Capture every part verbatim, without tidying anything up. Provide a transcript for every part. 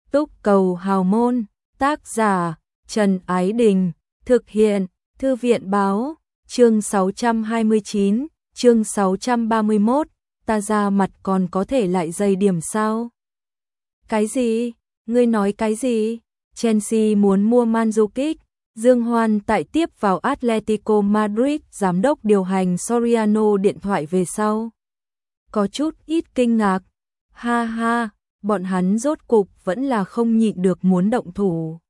Túc Cầu Hào Môn, tác giả Trần Ái Đình, thực hiện Thư viện Báo, chương sáu trăm hai mươi chín, chương sáu trăm ba mươi mốt, ta ra mặt còn có thể lại dày điểm sao? Cái gì? Ngươi nói cái gì? Chelsea muốn mua Mandzukic. Dương Hoan tại tiếp vào Atletico Madrid, giám đốc điều hành Soriano điện thoại về sau. Có chút ít kinh ngạc. Ha ha, bọn hắn rốt cục vẫn là không nhịn được muốn động thủ.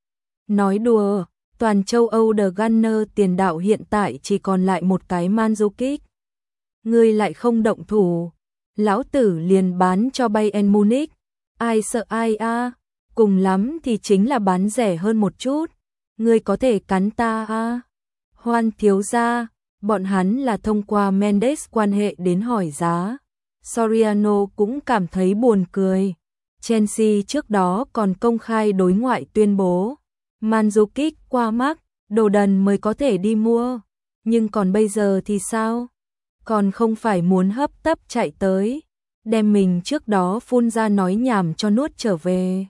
Nói đùa, toàn châu Âu The Gunner tiền đạo hiện tại chỉ còn lại một cái Mandzukic. Ngươi lại không động thủ, lão tử liền bán cho Bayern Munich. Ai sợ ai a? À? Cùng lắm thì chính là bán rẻ hơn một chút. Ngươi có thể cắn ta a? À? Hoan thiếu gia, bọn hắn là thông qua Mendes quan hệ đến hỏi giá. Soriano cũng cảm thấy buồn cười. Chelsea trước đó còn công khai đối ngoại tuyên bố Mandzukic qua mắt, đồ đần mới có thể đi mua. Nhưng còn bây giờ thì sao? Còn không phải muốn hấp tấp chạy tới, đem mình trước đó phun ra nói nhảm cho nuốt trở về.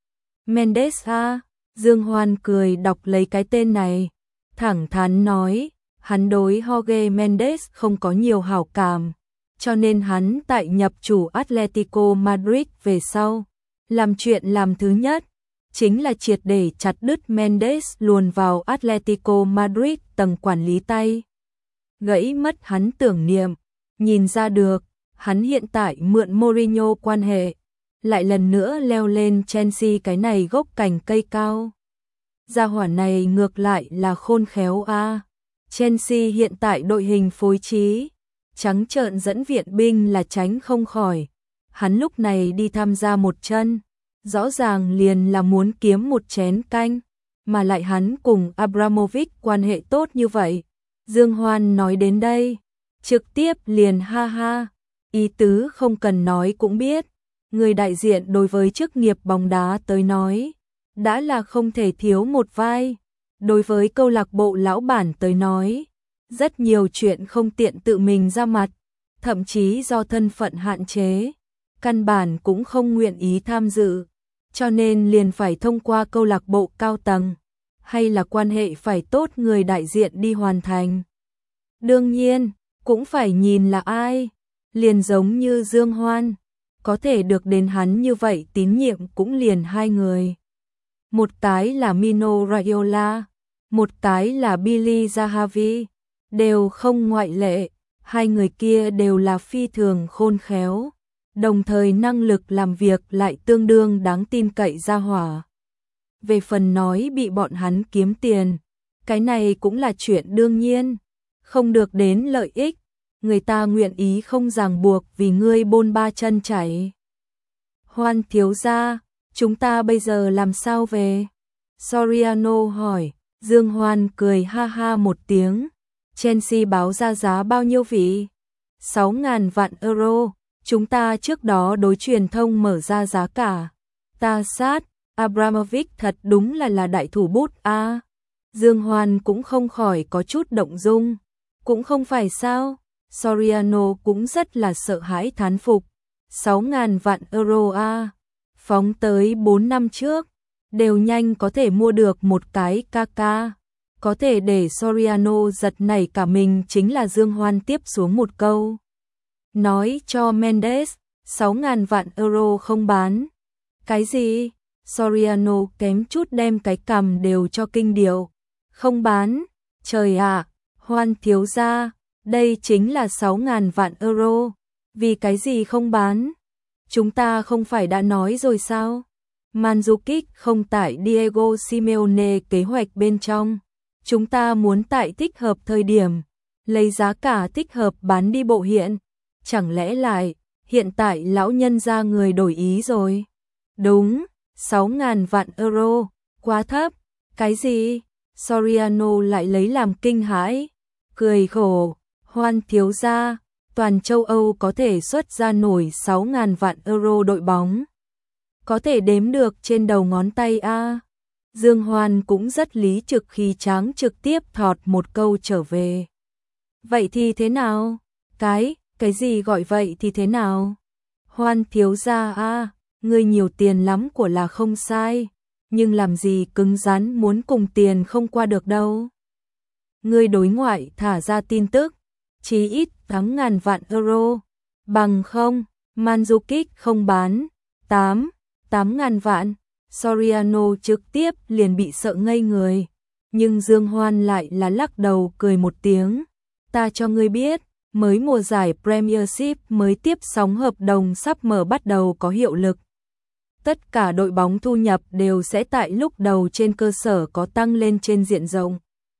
Mendes ha, Dương Hoan cười đọc lấy cái tên này, thẳng thắn nói, hắn đối Jorge Mendes không có nhiều hảo cảm, cho nên hắn tại nhập chủ Atletico Madrid về sau, làm chuyện làm thứ nhất, chính là triệt để chặt đứt Mendes luồn vào Atletico Madrid tầng quản lý tay. Gãy mất hắn tưởng niệm, nhìn ra được, hắn hiện tại mượn Mourinho quan hệ, lại lần nữa leo lên Chelsea cái này gốc cành cây cao. Gia hỏa này ngược lại là khôn khéo a. À. Chelsea hiện tại đội hình phối trí, trắng trợn dẫn viện binh là tránh không khỏi. Hắn lúc này đi tham gia một chân, rõ ràng liền là muốn kiếm một chén canh, mà lại hắn cùng Abramovich quan hệ tốt như vậy. Dương Hoan nói đến đây, trực tiếp liền ha ha, ý tứ không cần nói cũng biết, người đại diện đối với chức nghiệp bóng đá tới nói, đã là không thể thiếu một vai, đối với câu lạc bộ lão bản tới nói, rất nhiều chuyện không tiện tự mình ra mặt, thậm chí do thân phận hạn chế, căn bản cũng không nguyện ý tham dự, cho nên liền phải thông qua câu lạc bộ cao tầng, hay là quan hệ phải tốt người đại diện đi hoàn thành. Đương nhiên, cũng phải nhìn là ai, liền giống như Dương Hoan, có thể được đến hắn như vậy tín nhiệm cũng liền hai người. Một cái là Mino Raiola, một cái là Billy Zahavi, đều không ngoại lệ, hai người kia đều là phi thường khôn khéo, đồng thời năng lực làm việc lại tương đương đáng tin cậy ra hỏa. Về phần nói bị bọn hắn kiếm tiền, cái này cũng là chuyện đương nhiên, không được đến lợi ích, người ta nguyện ý không ràng buộc vì ngươi bôn ba chân chảy. Hoan thiếu gia, chúng ta bây giờ làm sao về? Soriano hỏi, Dương Hoan cười ha ha một tiếng. Chelsea báo ra giá bao nhiêu vị? sáu ngàn vạn euro, chúng ta trước đó đối truyền thông mở ra giá cả. Ta sát, Abramovich thật đúng là là đại thủ bút a. À. Dương Hoan cũng không khỏi có chút động dung, cũng không phải sao? Soriano cũng rất là sợ hãi thán phục. sáu ngàn vạn euro a, à. Phóng tới bốn năm trước, đều nhanh có thể mua được một cái ca ca. Có thể để Soriano giật nảy cả mình chính là Dương Hoan tiếp xuống một câu. Nói cho Mendes, sáu ngàn vạn euro không bán. Cái gì? Soriano kém chút đem cái cằm đều cho kinh điệu. Không bán? Trời ạ, à, Hoan thiếu gia, đây chính là sáu ngàn vạn euro. Vì cái gì không bán? Chúng ta không phải đã nói rồi sao? Mandzukic không tại Diego Simeone kế hoạch bên trong. Chúng ta muốn tại thích hợp thời điểm, lấy giá cả thích hợp bán đi bộ hiện. Chẳng lẽ lại, hiện tại lão nhân ra người đổi ý rồi? Đúng, sáu ngàn vạn euro, quá thấp. Cái gì? Soriano lại lấy làm kinh hãi, cười khổ, Hoan thiếu gia, toàn châu Âu có thể xuất ra nổi sáu ngàn vạn euro đội bóng. Có thể đếm được trên đầu ngón tay a. Dương Hoan cũng rất lý trực khí tráng trực tiếp thọt một câu trở về. Vậy thì thế nào? Cái, cái gì gọi vậy thì thế nào? Hoan thiếu gia a, Ngươi nhiều tiền lắm của là không sai, nhưng làm gì cứng rắn muốn cùng tiền không qua được đâu. Ngươi đối ngoại thả ra tin tức, chí ít tám ngàn vạn euro, bằng không, Mandzukic không bán, tám, tám ngàn vạn, Soriano trực tiếp liền bị sợ ngây người, nhưng Dương Hoan lại là lắc đầu cười một tiếng, ta cho ngươi biết, mới mùa giải Premiership mới tiếp sóng hợp đồng sắp mở bắt đầu có hiệu lực. Tất cả đội bóng thu nhập đều sẽ tại lúc đầu trên cơ sở có tăng lên trên diện rộng.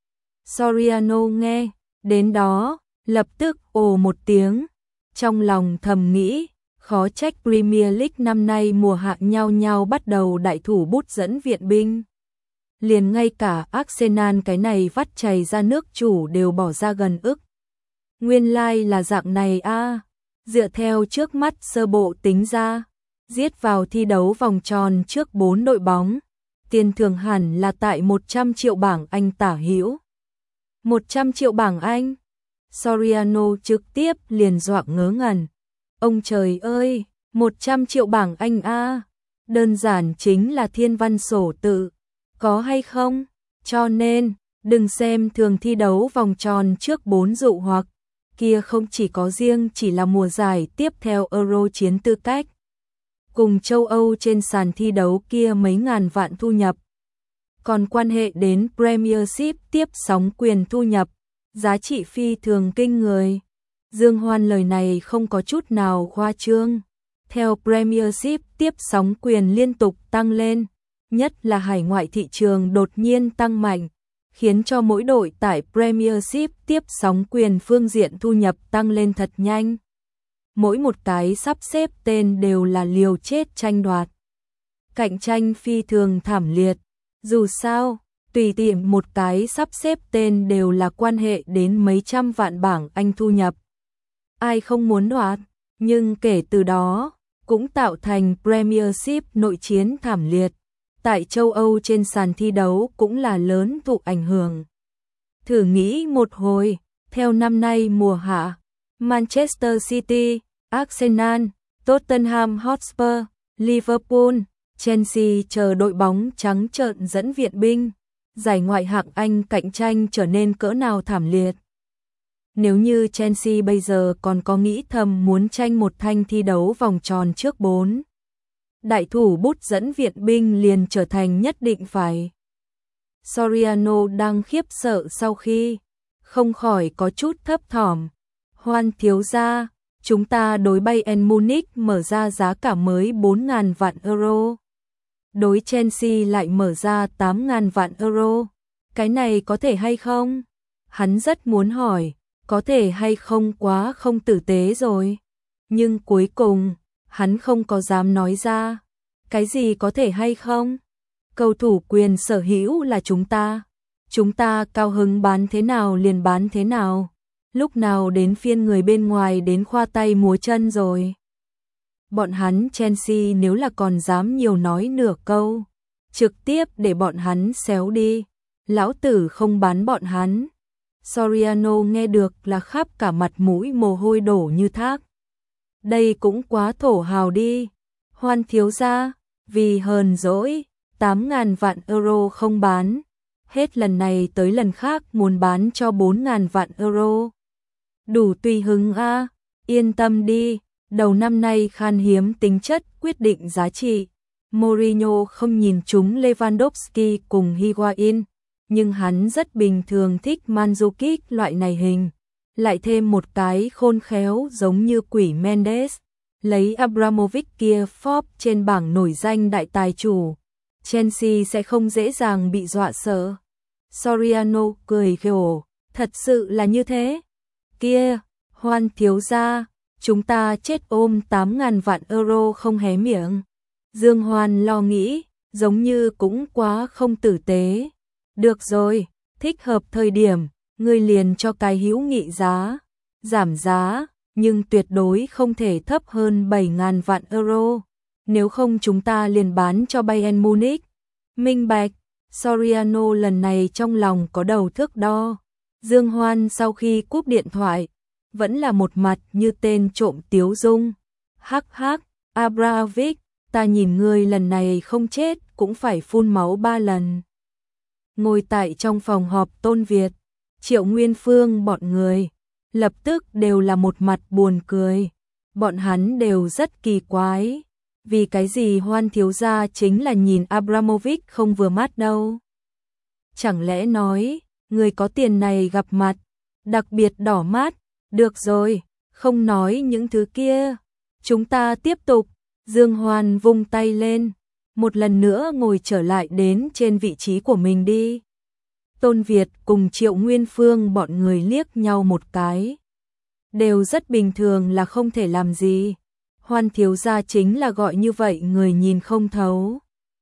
Soriano nghe, đến đó, lập tức ồ một tiếng, trong lòng thầm nghĩ, khó trách Premier League năm nay mùa hạ nhau nhau bắt đầu đại thủ bút dẫn viện binh. Liền ngay cả Arsenal cái này vắt chảy ra nước chủ đều bỏ ra gần ức. Nguyên lai like là dạng này a, à, dựa theo trước mắt sơ bộ tính ra, giết vào thi đấu vòng tròn trước bốn đội bóng, tiền thưởng hẳn là tại một trăm triệu bảng Anh tả hữu. một trăm triệu bảng Anh? Soriano trực tiếp liền dọa ngớ ngẩn. Ông trời ơi, một trăm triệu bảng Anh a, à, đơn giản chính là thiên văn sổ tự, có hay không? Cho nên, đừng xem thường thi đấu vòng tròn trước bốn dụ hoặc, kia không chỉ có riêng chỉ là mùa giải tiếp theo Euro chiến tư cách. Cùng châu Âu trên sàn thi đấu kia mấy ngàn vạn thu nhập. Còn quan hệ đến Premiership tiếp sóng quyền thu nhập, giá trị phi thường kinh người. Dương Hoan lời này không có chút nào khoa trương. Theo Premiership tiếp sóng quyền liên tục tăng lên, nhất là hải ngoại thị trường đột nhiên tăng mạnh, khiến cho mỗi đội tại Premiership tiếp sóng quyền phương diện thu nhập tăng lên thật nhanh. Mỗi một cái sắp xếp tên đều là liều chết tranh đoạt. Cạnh tranh phi thường thảm liệt. Dù sao, tùy tiện một cái sắp xếp tên đều là quan hệ đến mấy trăm vạn bảng Anh thu nhập. Ai không muốn đoạt, nhưng kể từ đó, cũng tạo thành Premiership nội chiến thảm liệt. Tại châu Âu trên sàn thi đấu cũng là lớn thụ ảnh hưởng. Thử nghĩ một hồi, theo năm nay mùa hạ, Manchester City, Arsenal, Tottenham Hotspur, Liverpool, Chelsea chờ đội bóng trắng trợn dẫn viện binh, giải ngoại hạng Anh cạnh tranh trở nên cỡ nào thảm liệt. Nếu như Chelsea bây giờ còn có nghĩ thầm muốn tranh một thanh thi đấu vòng tròn trước bốn, đại thủ bút dẫn viện binh liền trở thành nhất định phải. Soriano đang khiếp sợ sau khi không khỏi có chút thấp thỏm. Hoan thiếu gia, chúng ta đối Bayern Munich mở ra giá cả mới bốn ngàn vạn euro. Đối Chelsea lại mở ra tám ngàn vạn euro. Cái này có thể hay không? Hắn rất muốn hỏi, có thể hay không quá không tử tế rồi. Nhưng cuối cùng, hắn không có dám nói ra. Cái gì có thể hay không? Cầu thủ quyền sở hữu là chúng ta. Chúng ta cao hứng bán thế nào liền bán thế nào. Lúc nào đến phiên người bên ngoài đến khoa tay múa chân rồi. Bọn hắn Chelsea nếu là còn dám nhiều nói nửa câu, trực tiếp để bọn hắn xéo đi. Lão tử không bán bọn hắn. Soriano nghe được là khắp cả mặt mũi mồ hôi đổ như thác. Đây cũng quá thổ hào đi. Hoan thiếu gia, vì hờn dỗi, tám ngàn vạn euro không bán. Hết lần này tới lần khác muốn bán cho bốn ngàn vạn euro. Đủ tùy hứng a, à, yên tâm đi, đầu năm nay khan hiếm tính chất quyết định giá trị. Mourinho không nhìn trúng Lewandowski cùng Higuain, nhưng hắn rất bình thường thích Mandzukic loại này hình. Lại thêm một cái khôn khéo giống như quỷ Mendes, lấy Abramovich kia Forbes trên bảng nổi danh đại tài chủ. Chelsea sẽ không dễ dàng bị dọa sợ. Soriano cười khổ, thật sự là như thế. Kia, Hoan thiếu gia, chúng ta chết ôm tám ngàn vạn euro không hé miệng. Dương Hoan lo nghĩ, giống như cũng quá không tử tế. Được rồi, thích hợp thời điểm, ngươi liền cho cái hữu nghị giá, giảm giá, nhưng tuyệt đối không thể thấp hơn bảy ngàn vạn euro. Nếu không chúng ta liền bán cho Bayern Munich. Minh bạch, Soriano lần này trong lòng có đầu thước đo. Dương Hoan sau khi cúp điện thoại, vẫn là một mặt như tên trộm tiếu dung. Hắc hắc, Abramovich, ta nhìn ngươi lần này không chết cũng phải phun máu ba lần. Ngồi tại trong phòng họp Tôn Việt, Triệu Nguyên Phương bọn người, lập tức đều là một mặt buồn cười. Bọn hắn đều rất kỳ quái. Vì cái gì Hoan thiếu gia chính là nhìn Abramovich không vừa mắt đâu. Chẳng lẽ nói, người có tiền này gặp mặt, đặc biệt đỏ mắt. Được rồi, không nói những thứ kia. Chúng ta tiếp tục. Dương Hoan vung tay lên, một lần nữa ngồi trở lại đến trên vị trí của mình đi. Tôn Việt cùng Triệu Nguyên Phương bọn người liếc nhau một cái. Đều rất bình thường là không thể làm gì. Hoan thiếu gia chính là gọi như vậy người nhìn không thấu.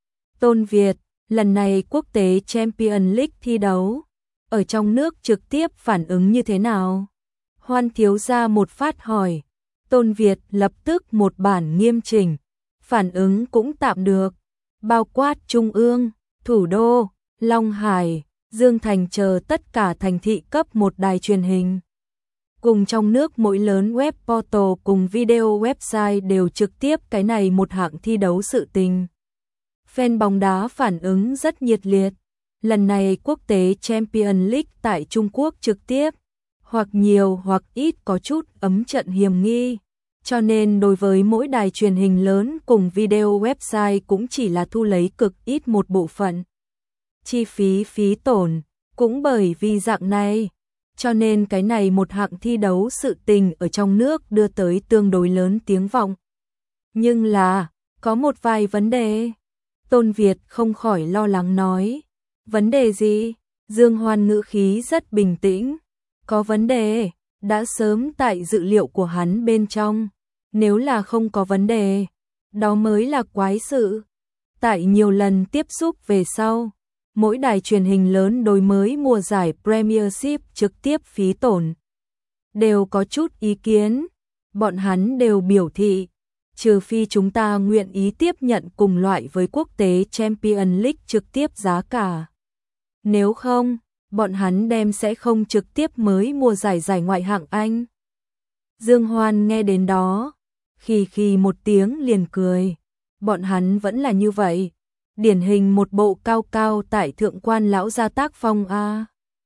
Tôn Việt, lần này quốc tế Champions League thi đấu, ở trong nước trực tiếp phản ứng như thế nào? Hoan thiếu gia một phát hỏi. Tôn Việt lập tức một bản nghiêm chỉnh, phản ứng cũng tạm được, bao quát Trung ương, thủ đô, Long Hải, Dương Thành chờ tất cả thành thị cấp một đài truyền hình. Cùng trong nước mỗi lớn web portal cùng video website đều trực tiếp cái này một hạng thi đấu sự tình. Fan bóng đá phản ứng rất nhiệt liệt. Lần này quốc tế Champions League tại Trung Quốc trực tiếp, hoặc nhiều hoặc ít có chút ấm trận hiểm nghi. Cho nên đối với mỗi đài truyền hình lớn cùng video website cũng chỉ là thu lấy cực ít một bộ phận. Chi phí phí tổn, cũng bởi vì dạng này. Cho nên cái này một hạng thi đấu sự tình ở trong nước đưa tới tương đối lớn tiếng vọng. Nhưng là, có một vài vấn đề. Tôn Việt không khỏi lo lắng nói. Vấn đề gì? Dương Hoan ngữ khí rất bình tĩnh. Có vấn đề, đã sớm tại dự liệu của hắn bên trong. Nếu là không có vấn đề, đó mới là quái sự. Tại nhiều lần tiếp xúc về sau, mỗi đài truyền hình lớn đối mới mùa giải Premiership trực tiếp phí tổn đều có chút ý kiến. Bọn hắn đều biểu thị, trừ phi chúng ta nguyện ý tiếp nhận cùng loại với quốc tế Champions League trực tiếp giá cả. Nếu không, bọn hắn đem sẽ không trực tiếp mới mùa giải giải ngoại hạng Anh. Dương Hoan nghe đến đó, khì khì một tiếng liền cười. Bọn hắn vẫn là như vậy. Điển hình một bộ cao cao tại thượng quan lão gia tác phong a.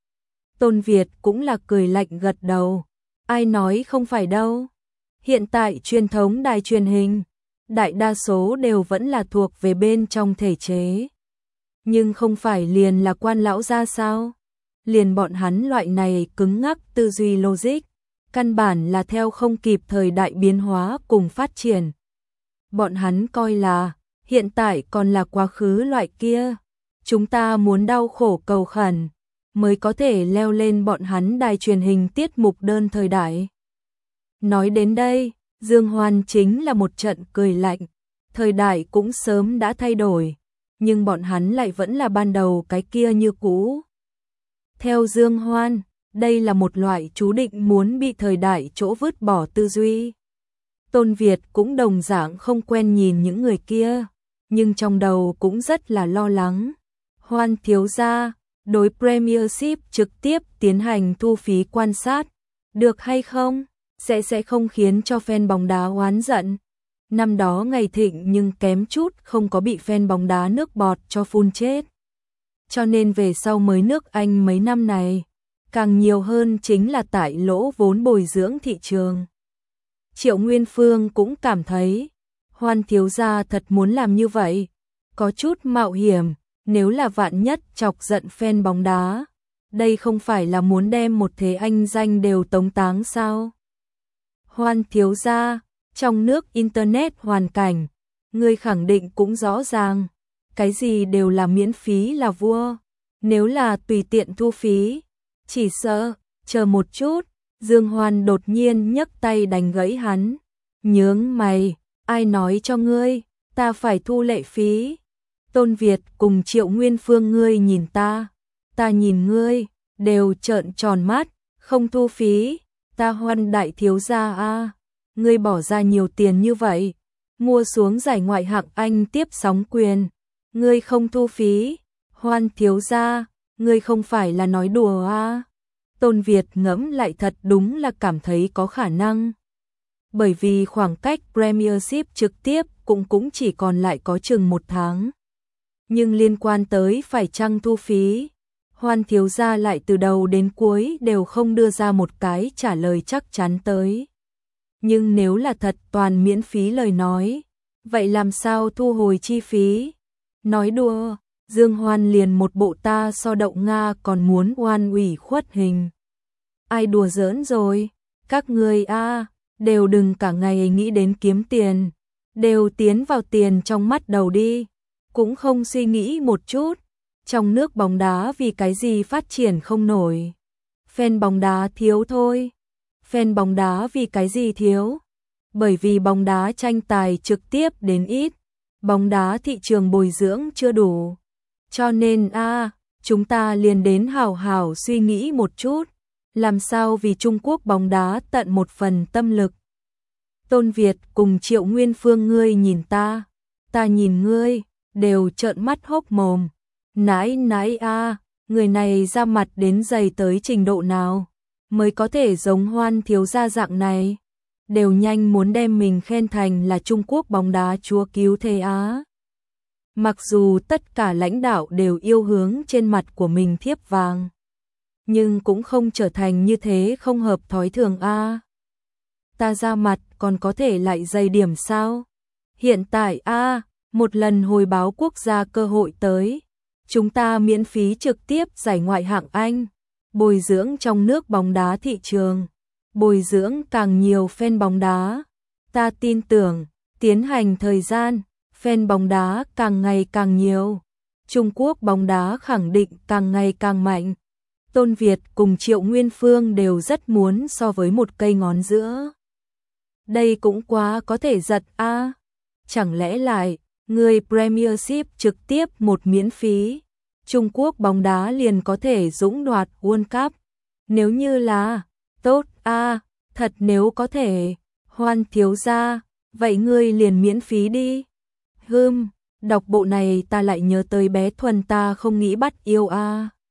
Tôn Việt cũng là cười lạnh gật đầu. Ai nói không phải đâu. Hiện tại truyền thống đài truyền hình, đại đa số đều vẫn là thuộc về bên trong thể chế. Nhưng không phải liền là quan lão gia sao? Liền bọn hắn loại này cứng ngắc tư duy logic, căn bản là theo không kịp thời đại biến hóa cùng phát triển. Bọn hắn coi là hiện tại còn là quá khứ loại kia. Chúng ta muốn đau khổ cầu khẩn mới có thể leo lên bọn hắn đài truyền hình tiết mục đơn thời đại. Nói đến đây, Dương Hoan chính là một trận cười lạnh. Thời đại cũng sớm đã thay đổi, nhưng bọn hắn lại vẫn là ban đầu cái kia như cũ. Theo Dương Hoan, đây là một loại chú định muốn bị thời đại chỗ vứt bỏ tư duy. Tôn Việt cũng đồng dạng không quen nhìn những người kia, nhưng trong đầu cũng rất là lo lắng. Hoan thiếu gia, đối Premiership trực tiếp tiến hành thu phí quan sát, được hay không? Sẽ sẽ không khiến cho fan bóng đá oán giận. Năm đó ngày thịnh nhưng kém chút không có bị fan bóng đá nước bọt cho phun chết. Cho nên về sau mới nước Anh mấy năm này, càng nhiều hơn chính là tại lỗ vốn bồi dưỡng thị trường. Triệu Nguyên Phương cũng cảm thấy, Hoan thiếu gia thật muốn làm như vậy, có chút mạo hiểm, nếu là vạn nhất chọc giận fan bóng đá, đây không phải là muốn đem một thế anh danh đều tống táng sao? Hoan thiếu gia, trong nước internet hoàn cảnh, người khẳng định cũng rõ ràng, cái gì đều là miễn phí là vua, nếu là tùy tiện thu phí, chỉ sợ, chờ một chút. Dương Hoan đột nhiên nhấc tay đánh gãy hắn. Nhướng mày, ai nói cho ngươi, ta phải thu lệ phí. Tôn Việt cùng Triệu Nguyên Phương ngươi nhìn ta, ta nhìn ngươi, đều trợn tròn mắt, không thu phí. Ta Hoan đại thiếu gia a, ngươi bỏ ra nhiều tiền như vậy, mua xuống giải ngoại hạng Anh tiếp sóng quyền, ngươi không thu phí. Hoan thiếu gia, ngươi không phải là nói đùa a? Tôn Việt ngẫm lại thật đúng là cảm thấy có khả năng. Bởi vì khoảng cách Premiership trực tiếp cùng cũng cũng chỉ còn lại có chừng một tháng. Nhưng liên quan tới phải chăng thu phí, Hoan thiếu gia lại từ đầu đến cuối đều không đưa ra một cái trả lời chắc chắn tới. Nhưng nếu là thật toàn miễn phí lời nói, vậy làm sao thu hồi chi phí? Nói đùa, Dương Hoan liền một bộ ta so đậu Nga còn muốn oan ủy khuất hình. Ai đùa giỡn rồi, các người a đều đừng cả ngày nghĩ đến kiếm tiền, đều tiến vào tiền trong mắt đầu đi, cũng không suy nghĩ một chút, trong nước bóng đá vì cái gì phát triển không nổi. Fan bóng đá thiếu thôi. Fan bóng đá vì cái gì thiếu? Bởi vì bóng đá tranh tài trực tiếp đến ít, bóng đá thị trường bồi dưỡng chưa đủ. Cho nên a, chúng ta liền đến hảo hảo suy nghĩ một chút, làm sao vì Trung Quốc bóng đá tận một phần tâm lực. Tôn Việt cùng Triệu Nguyên Phương ngươi nhìn ta, ta nhìn ngươi, đều trợn mắt hốc mồm. Nãi nãi a, người này ra mặt đến dày tới trình độ nào mới có thể giống Hoan thiếu gia dạng này, đều nhanh muốn đem mình khen thành là Trung Quốc bóng đá chúa cứu thế Á. Mặc dù tất cả lãnh đạo đều yêu hướng trên mặt của mình thiếp vàng, nhưng cũng không trở thành như thế không hợp thói thường a. Ta ra mặt còn có thể lại dày điểm sao? Hiện tại a, một lần hồi báo quốc gia cơ hội tới, chúng ta miễn phí trực tiếp giải ngoại hạng Anh, bồi dưỡng trong nước bóng đá thị trường, bồi dưỡng càng nhiều fan bóng đá. Ta tin tưởng, tiến hành thời gian, fan bóng đá càng ngày càng nhiều, Trung Quốc bóng đá khẳng định càng ngày càng mạnh. Tôn Việt cùng Triệu Nguyên Phương đều rất muốn so với một cây ngón giữa. Đây cũng quá có thể giật a. Chẳng lẽ lại, người Premiership trực tiếp một miễn phí, Trung Quốc bóng đá liền có thể dũng đoạt World Cup. Nếu như là, tốt a, thật nếu có thể, Hoan thiếu gia, vậy ngươi liền miễn phí đi. Hừm, đọc bộ này ta lại nhớ tới bé Thuần ta không nghĩ bắt yêu a.